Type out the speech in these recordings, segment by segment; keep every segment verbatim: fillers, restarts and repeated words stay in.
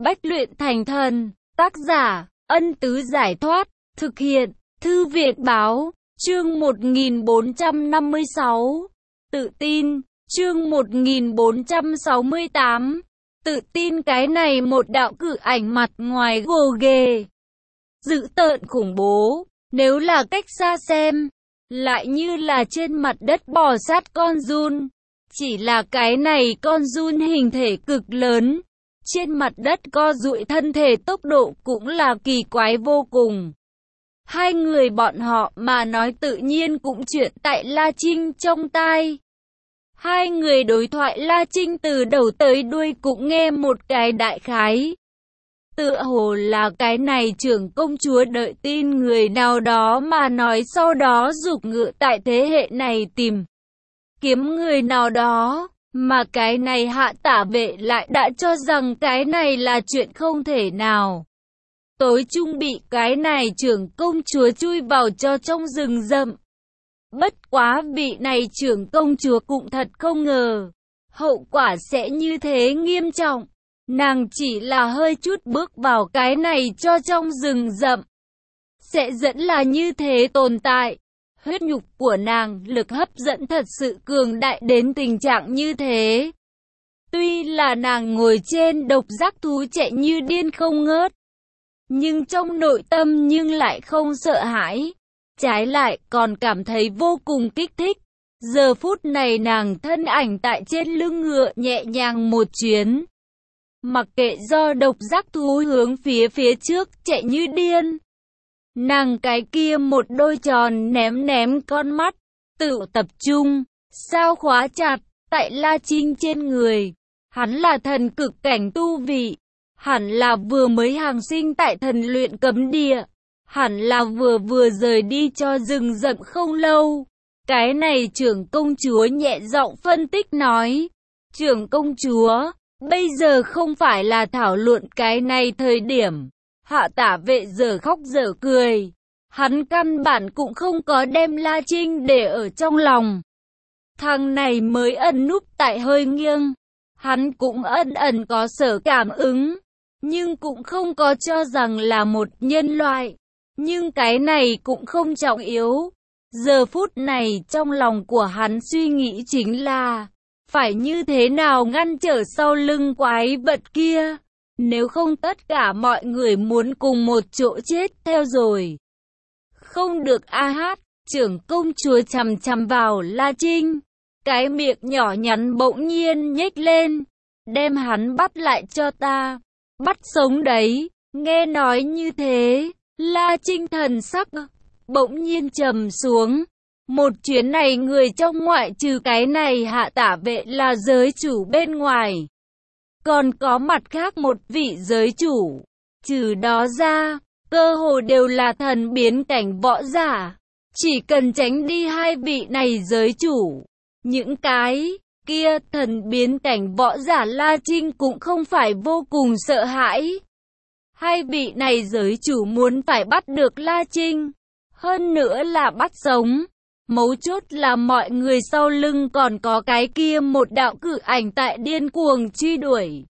Bách luyện thành thần. Tác giả, Ân Tứ Giải Thoát. Thực hiện, Thư Viện Báo. Chương một nghìn bốn trăm năm mươi sáu. Tự tin. Chương một nghìn bốn trăm sáu mươi tám. Tự tin. Cái này một đạo cự ảnh mặt ngoài gồ ghề, dữ tợn khủng bố. Nếu là cách xa xem, lại như là trên mặt đất bò sát con giun. Chỉ là cái này con giun hình thể cực lớn, trên mặt đất co duỗi thân thể tốc độ cũng là kỳ quái vô cùng. Hai người bọn họ mà nói tự nhiên cũng chuyện tại La Trinh trong tai. Hai người đối thoại La Trinh từ đầu tới đuôi cũng nghe một cái đại khái. Tựa hồ là cái này trưởng công chúa đợi tin người nào đó mà nói, sau đó giục ngựa tại thế hệ này tìm kiếm người nào đó, mà cái này Hạ Tả Vệ lại đã cho rằng cái này là chuyện không thể nào. Tối trung bị cái này trưởng công chúa chui vào cho trong rừng rậm. Bất quá vị này trưởng công chúa cũng thật không ngờ, hậu quả sẽ như thế nghiêm trọng. Nàng chỉ là hơi chút bước vào cái này cho trong rừng rậm, sẽ dẫn là như thế tồn tại. Huyết nhục của nàng lực hấp dẫn thật sự cường đại đến tình trạng như thế. Tuy là nàng ngồi trên độc giác thú chạy như điên không ngớt, nhưng trong nội tâm nhưng lại không sợ hãi. Trái lại còn cảm thấy vô cùng kích thích. Giờ phút này nàng thân ảnh tại trên lưng ngựa nhẹ nhàng một chuyến. Mặc kệ do độc giác thú hướng phía phía trước chạy như điên. Nàng cái kia một đôi tròn ném ném con mắt, tự tập trung, sao khóa chặt, tại La Trinh trên người. Hắn là thần cực cảnh tu vị, hẳn là vừa mới hàng sinh tại thần luyện cấm địa, hẳn là vừa vừa rời đi cho rừng rậm không lâu. Cái này trưởng công chúa nhẹ giọng phân tích nói, trưởng công chúa, bây giờ không phải là thảo luận cái này thời điểm. Hạ Tả Vệ giờ khóc giờ cười, hắn căn bản cũng không có đem La Trinh để ở trong lòng. Thằng này mới ẩn núp tại hơi nghiêng, hắn cũng ẩn ẩn có sở cảm ứng, nhưng cũng không có cho rằng là một nhân loại. Nhưng cái này cũng không trọng yếu. Giờ phút này trong lòng của hắn suy nghĩ chính là phải như thế nào ngăn trở sau lưng quái vật kia. Nếu không tất cả mọi người muốn cùng một chỗ chết theo rồi. Không được a hát, trưởng công chúa chằm chằm vào La Trinh. Cái miệng nhỏ nhắn bỗng nhiên nhếch lên. Đem hắn bắt lại cho ta. Bắt sống đấy. Nghe nói như thế, La Trinh thần sắc bỗng nhiên trầm xuống. Một chuyến này người trong ngoại trừ cái này Hạ Tả Vệ là giới chủ bên ngoài, còn có mặt khác một vị giới chủ. Trừ đó ra, cơ hồ đều là thần biến cảnh võ giả. Chỉ cần tránh đi hai vị này giới chủ, những cái kia thần biến cảnh võ giả La Trinh cũng không phải vô cùng sợ hãi. Hai vị này giới chủ muốn phải bắt được La Trinh, hơn nữa là bắt sống. Mấu chốt là mọi người sau lưng còn có cái kia một đạo cự ảnh tại điên cuồng truy đuổi.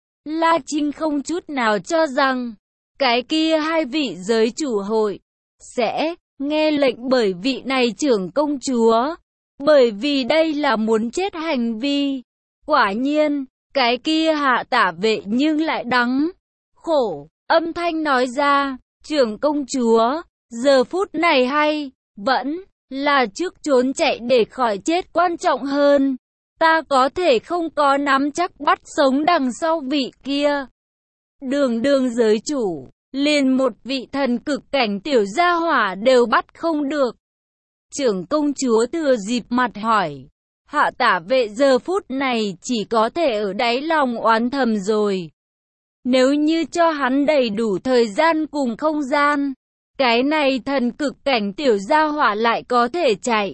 La Trinh không chút nào cho rằng cái kia hai vị giới chủ hội sẽ nghe lệnh bởi vị này trưởng công chúa, bởi vì đây là muốn chết hành vi. Quả nhiên, cái kia Hạ Tả Vệ nhưng lại đắng khổ, âm thanh nói ra, trưởng công chúa, giờ phút này hay vẫn là trước trốn chạy để khỏi chết quan trọng hơn. Ta có thể không có nắm chắc bắt sống đằng sau vị kia. Đường đường giới chủ, liền một vị thần cực cảnh tiểu gia hỏa đều bắt không được. Trưởng công chúa thừa dịp mặt hỏi. Hạ Tả Vệ giờ phút này chỉ có thể ở đáy lòng oán thầm rồi. Nếu như cho hắn đầy đủ thời gian cùng không gian, cái này thần cực cảnh tiểu gia hỏa lại có thể chạy.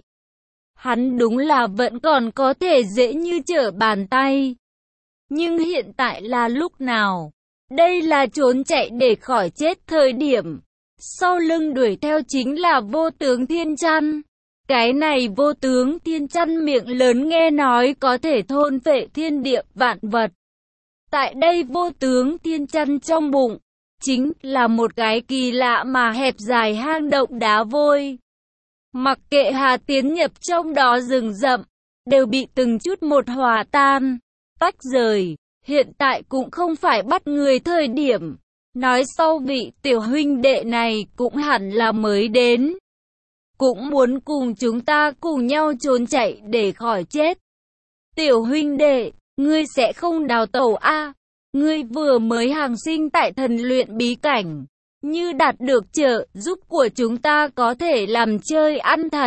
Hắn đúng là vẫn còn có thể dễ như trở bàn tay. Nhưng hiện tại là lúc nào? Đây là trốn chạy để khỏi chết thời điểm. Sau lưng đuổi theo chính là vô tướng thiên chăn. Cái này vô tướng thiên chăn miệng lớn nghe nói có thể thôn phệ thiên địa vạn vật. Tại đây vô tướng thiên chăn trong bụng, chính là một cái kỳ lạ mà hẹp dài hang động đá vôi. Mặc kệ Hà tiến nhập trong đó rừng rậm, đều bị từng chút một hòa tan, tách rời. Hiện tại cũng không phải bắt người thời điểm. Nói sau vị tiểu huynh đệ này cũng hẳn là mới đến. Cũng muốn cùng chúng ta cùng nhau trốn chạy để khỏi chết. Tiểu huynh đệ, ngươi sẽ không đào tẩu a? À? Ngươi vừa mới hàng sinh tại thần luyện bí cảnh. Như đạt được trợ giúp của chúng ta có thể làm chơi ăn thật.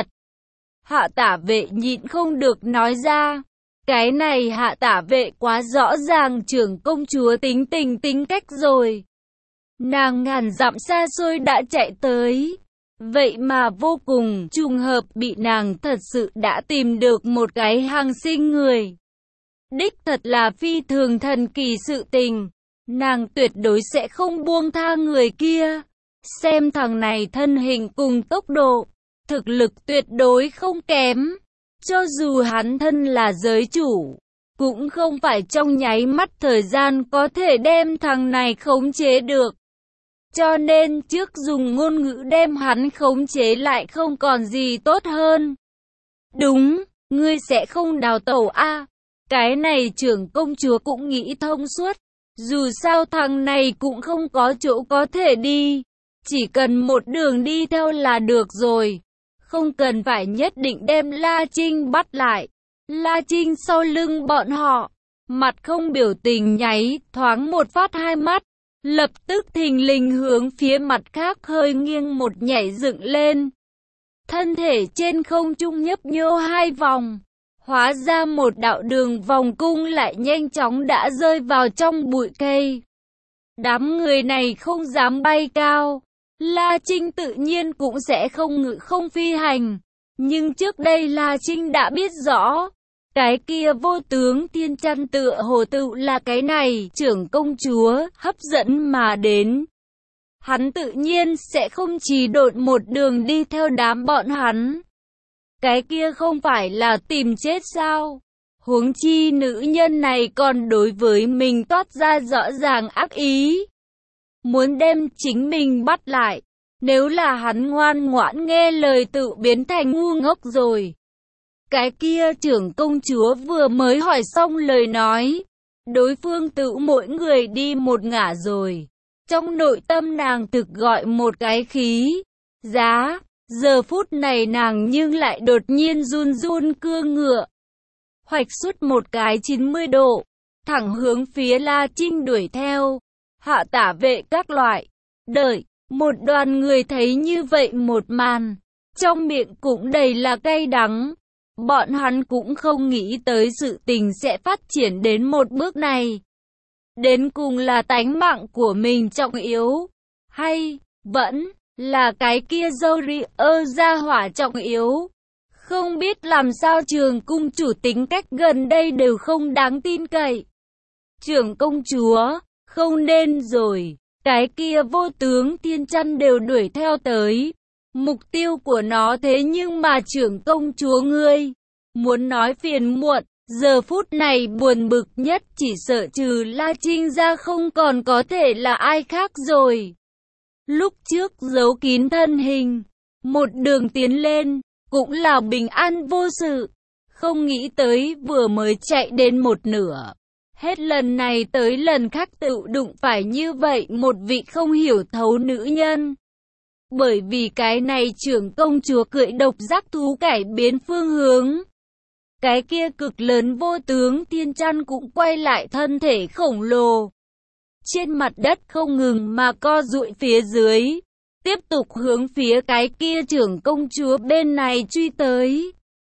Hạ tả vệ nhịn không được nói ra. Cái này hạ tả vệ quá rõ ràng trưởng công chúa tính tình tính cách rồi. Nàng ngàn dặm xa xôi đã chạy tới. Vậy mà vô cùng trùng hợp bị nàng thật sự đã tìm được một cái hàng sinh người. Đích thật là phi thường thần kỳ sự tình. Nàng tuyệt đối sẽ không buông tha người kia. Xem thằng này thân hình cùng tốc độ, thực lực tuyệt đối không kém. Cho dù hắn thân là giới chủ, cũng không phải trong nháy mắt thời gian có thể đem thằng này khống chế được. Cho nên trước dùng ngôn ngữ đem hắn khống chế lại không còn gì tốt hơn. Đúng, ngươi sẽ không đào tẩu a? À? Cái này trưởng công chúa cũng nghĩ thông suốt. Dù sao thằng này cũng không có chỗ có thể đi. Chỉ cần một đường đi theo là được rồi. Không cần phải nhất định đem La Trinh bắt lại. La Trinh sau lưng bọn họ, mặt không biểu tình nháy thoáng một phát hai mắt. Lập tức thình lình hướng phía mặt khác hơi nghiêng một nhảy dựng lên. Thân thể trên không trung nhấp nhô hai vòng. Hóa ra một đạo đường vòng cung lại nhanh chóng đã rơi vào trong bụi cây. Đám người này không dám bay cao. La Trinh tự nhiên cũng sẽ không ngự không phi hành. Nhưng trước đây La Trinh đã biết rõ. Cái kia vô tướng thiên chăn tựa hồ tự là cái này trưởng công chúa hấp dẫn mà đến. Hắn tự nhiên sẽ không chỉ độn một đường đi theo đám bọn hắn. Cái kia không phải là tìm chết sao? Huống chi nữ nhân này còn đối với mình toát ra rõ ràng ác ý. Muốn đem chính mình bắt lại. Nếu là hắn ngoan ngoãn nghe lời tự biến thành ngu ngốc rồi. Cái kia trưởng công chúa vừa mới hỏi xong lời nói. Đối phương tự mỗi người đi một ngả rồi. Trong nội tâm nàng thực gọi một cái khí. Giá. Giờ phút này nàng nhưng lại đột nhiên run run cương ngựa. Hoạch xuất một cái chín mươi độ. Thẳng hướng phía La Trinh đuổi theo. Hạ tả vệ các loại. Đợi. Một đoàn người thấy như vậy một màn. Trong miệng cũng đầy là cay đắng. Bọn hắn cũng không nghĩ tới sự tình sẽ phát triển đến một bước này. Đến cùng là tánh mạng của mình trọng yếu. Hay, vẫn, là cái kia dâu ri ơ ra hỏa trọng yếu. Không biết làm sao trường cung chủ tính cách gần đây đều không đáng tin cậy. Trưởng công chúa, không nên rồi. Cái kia vô tướng thiên chăn đều đuổi theo tới. Mục tiêu của nó thế nhưng mà trưởng công chúa ngươi. Muốn nói phiền muộn, giờ phút này buồn bực nhất chỉ sợ trừ La Trinh ra không còn có thể là ai khác rồi. Lúc trước giấu kín thân hình, một đường tiến lên, cũng là bình an vô sự. Không nghĩ tới vừa mới chạy đến một nửa. Hết lần này tới lần khác tự đụng phải như vậy một vị không hiểu thấu nữ nhân. Bởi vì cái này trưởng công chúa cưỡi độc giác thú cải biến phương hướng. Cái kia cực lớn vô tướng thiên chăn cũng quay lại thân thể khổng lồ. Trên mặt đất không ngừng mà co duỗi phía dưới. Tiếp tục hướng phía cái kia trưởng công chúa bên này truy tới.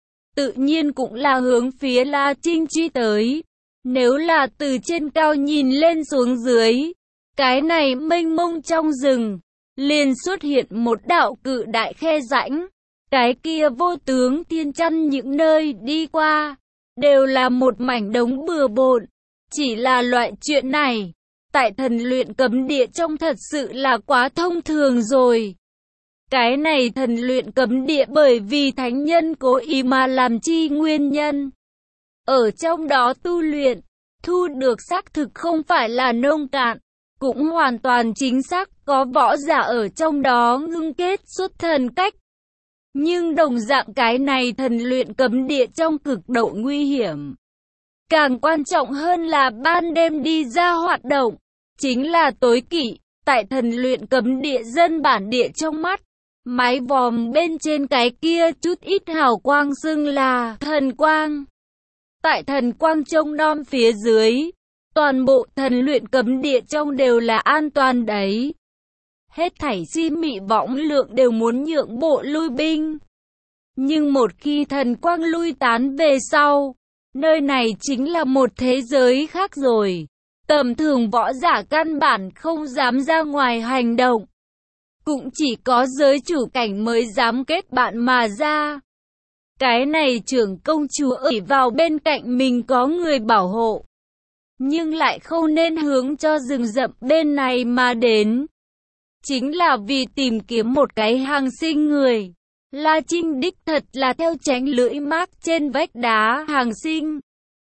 Tự nhiên cũng là hướng phía La Trinh truy tới. Nếu là từ trên cao nhìn lên xuống dưới, cái này mênh mông trong rừng, liền xuất hiện một đạo cự đại khe rãnh. Cái kia vô tướng thiên chăn những nơi đi qua, đều là một mảnh đống bừa bộn. Chỉ là loại chuyện này, tại thần luyện cấm địa trong thật sự là quá thông thường rồi. Cái này thần luyện cấm địa bởi vì thánh nhân cố ý mà làm chi nguyên nhân. Ở trong đó tu luyện, thu được xác thực không phải là nông cạn, cũng hoàn toàn chính xác có võ giả ở trong đó ngưng kết xuất thần cách. Nhưng đồng dạng cái này thần luyện cấm địa trong cực độ nguy hiểm. Càng quan trọng hơn là ban đêm đi ra hoạt động, chính là tối kỵ, tại thần luyện cấm địa dân bản địa trong mắt. Mái vòm bên trên cái kia chút ít hào quang xưng là thần quang. Tại thần quang trông nom phía dưới, toàn bộ thần luyện cấm địa trong đều là an toàn đấy. Hết thảy si mị võng lượng đều muốn nhượng bộ lui binh. Nhưng một khi thần quang lui tán về sau, nơi này chính là một thế giới khác rồi. Tầm thường võ giả căn bản không dám ra ngoài hành động. Cũng chỉ có giới chủ cảnh mới dám kết bạn mà ra. Cái này trưởng công chúa ỷ vào bên cạnh mình có người bảo hộ. Nhưng lại không nên hướng cho rừng rậm bên này mà đến. Chính là vì tìm kiếm một cái hàng sinh người. La Trinh đích thật là theo tránh lưỡi mác trên vách đá hàng sinh.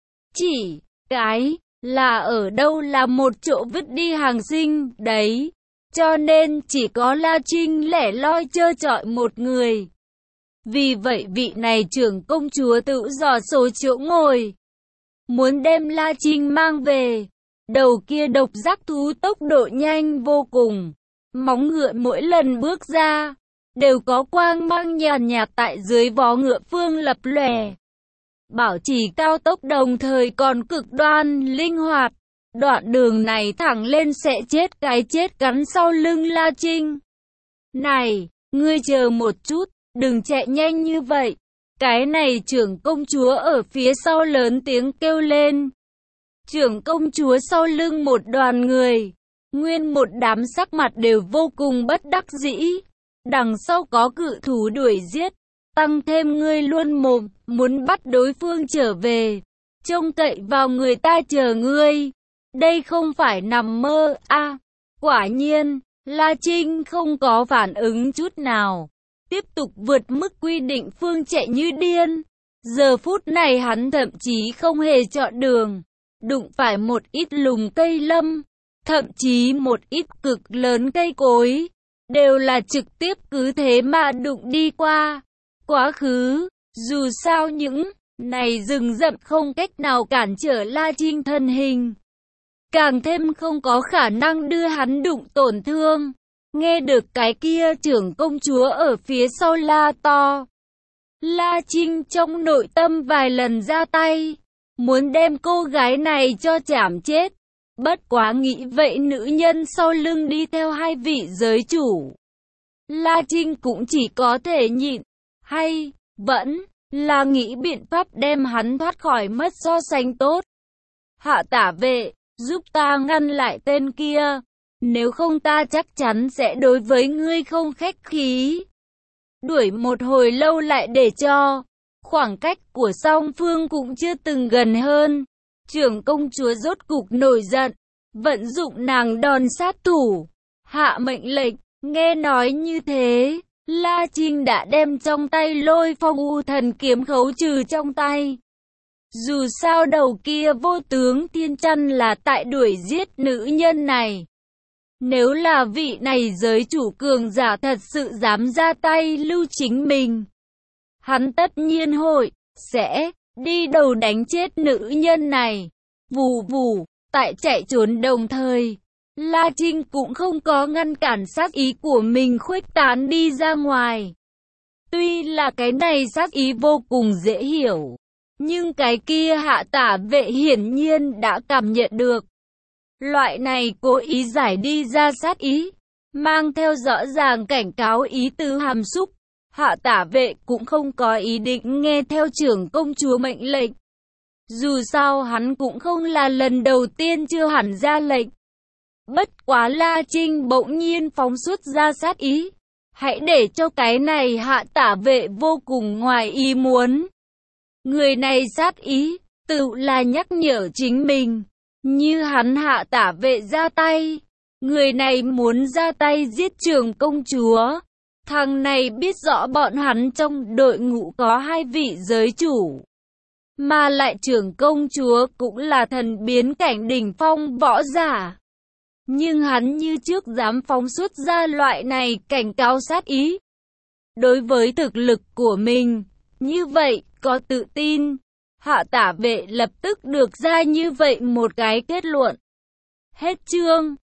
Chỉ cái là ở đâu là một chỗ vứt đi hàng sinh đấy. Cho nên chỉ có La Trinh lẻ loi trơ trọi một người. Vì vậy vị này trưởng công chúa tự dò số chỗ ngồi. Muốn đem La Trinh mang về. Đầu kia độc giác thú tốc độ nhanh vô cùng. Móng ngựa mỗi lần bước ra, đều có quang mang nhàn nhạt tại dưới vó ngựa phương lập lòe. Bảo trì cao tốc đồng thời còn cực đoan, linh hoạt. Đoạn đường này thẳng lên sẽ chết cái chết cắn sau lưng La Trinh. Này, ngươi chờ một chút, đừng chạy nhanh như vậy. Cái này trưởng công chúa ở phía sau lớn tiếng kêu lên. Trưởng công chúa sau lưng một đoàn người. Nguyên một đám sắc mặt đều vô cùng bất đắc dĩ. Đằng sau có cự thú đuổi giết. Tăng thêm ngươi luôn mồm, muốn bắt đối phương trở về. Trông cậy vào người ta chờ ngươi. Đây không phải nằm mơ, a à, quả nhiên, La Trinh không có phản ứng chút nào. Tiếp tục vượt mức quy định phương chạy như điên. Giờ phút này hắn thậm chí không hề chọn đường. Đụng phải một ít lùm cây lâm. Thậm chí một ít cực lớn cây cối. Đều là trực tiếp cứ thế mà đụng đi qua. Quá khứ, dù sao những này rừng rậm không cách nào cản trở La Trinh thân hình. Càng thêm không có khả năng đưa hắn đụng tổn thương. Nghe được cái kia trưởng công chúa ở phía sau la to. La Trinh trong nội tâm vài lần ra tay. Muốn đem cô gái này cho chảm chết. Bất quá nghĩ vậy nữ nhân sau lưng đi theo hai vị giới chủ. La Trinh cũng chỉ có thể nhịn. Hay, vẫn là nghĩ biện pháp đem hắn thoát khỏi mất so sánh tốt. Hạ tả vệ, giúp ta ngăn lại tên kia. Nếu không ta chắc chắn sẽ đối với ngươi không khách khí. Đuổi một hồi lâu lại để cho khoảng cách của song phương cũng chưa từng gần hơn. Trưởng công chúa rốt cục nổi giận, vận dụng nàng đòn sát thủ, hạ mệnh lệnh. Nghe nói như thế, La Trinh đã đem trong tay Lôi Phong U Thần kiếm khấu trừ trong tay. Dù sao đầu kia vô tướng thiên chăn là tại đuổi giết nữ nhân này. Nếu là vị này giới chủ cường giả thật sự dám ra tay lưu chính mình, hắn tất nhiên hội, sẽ, đi đầu đánh chết nữ nhân này. Vù vù, tại chạy trốn đồng thời, La Trinh cũng không có ngăn cản sát ý của mình khuếch tán đi ra ngoài. Tuy là cái này sát ý vô cùng dễ hiểu, nhưng cái kia hạ tả vệ hiển nhiên đã cảm nhận được. Loại này cố ý giải đi ra sát ý, mang theo rõ ràng cảnh cáo ý tứ hàm xúc. Hạ tả vệ cũng không có ý định nghe theo trưởng công chúa mệnh lệnh. Dù sao hắn cũng không là lần đầu tiên chưa hẳn ra lệnh. Bất quá La Trinh bỗng nhiên phóng xuất ra sát ý. Hãy để cho cái này hạ tả vệ vô cùng ngoài ý muốn. Người này sát ý, tự là nhắc nhở chính mình. Như hắn hạ tả vệ ra tay. Người này muốn ra tay giết trưởng công chúa. Thằng này biết rõ bọn hắn trong đội ngũ có hai vị giới chủ. mà lại trưởng công chúa cũng là thần biến cảnh đỉnh phong võ giả. Nhưng hắn như trước dám phóng xuất ra loại này cảnh cáo sát ý. Đối với thực lực của mình, như vậy, có tự tin. Hạ Tả Vệ lập tức được ra như vậy một cái kết luận. Hết chương.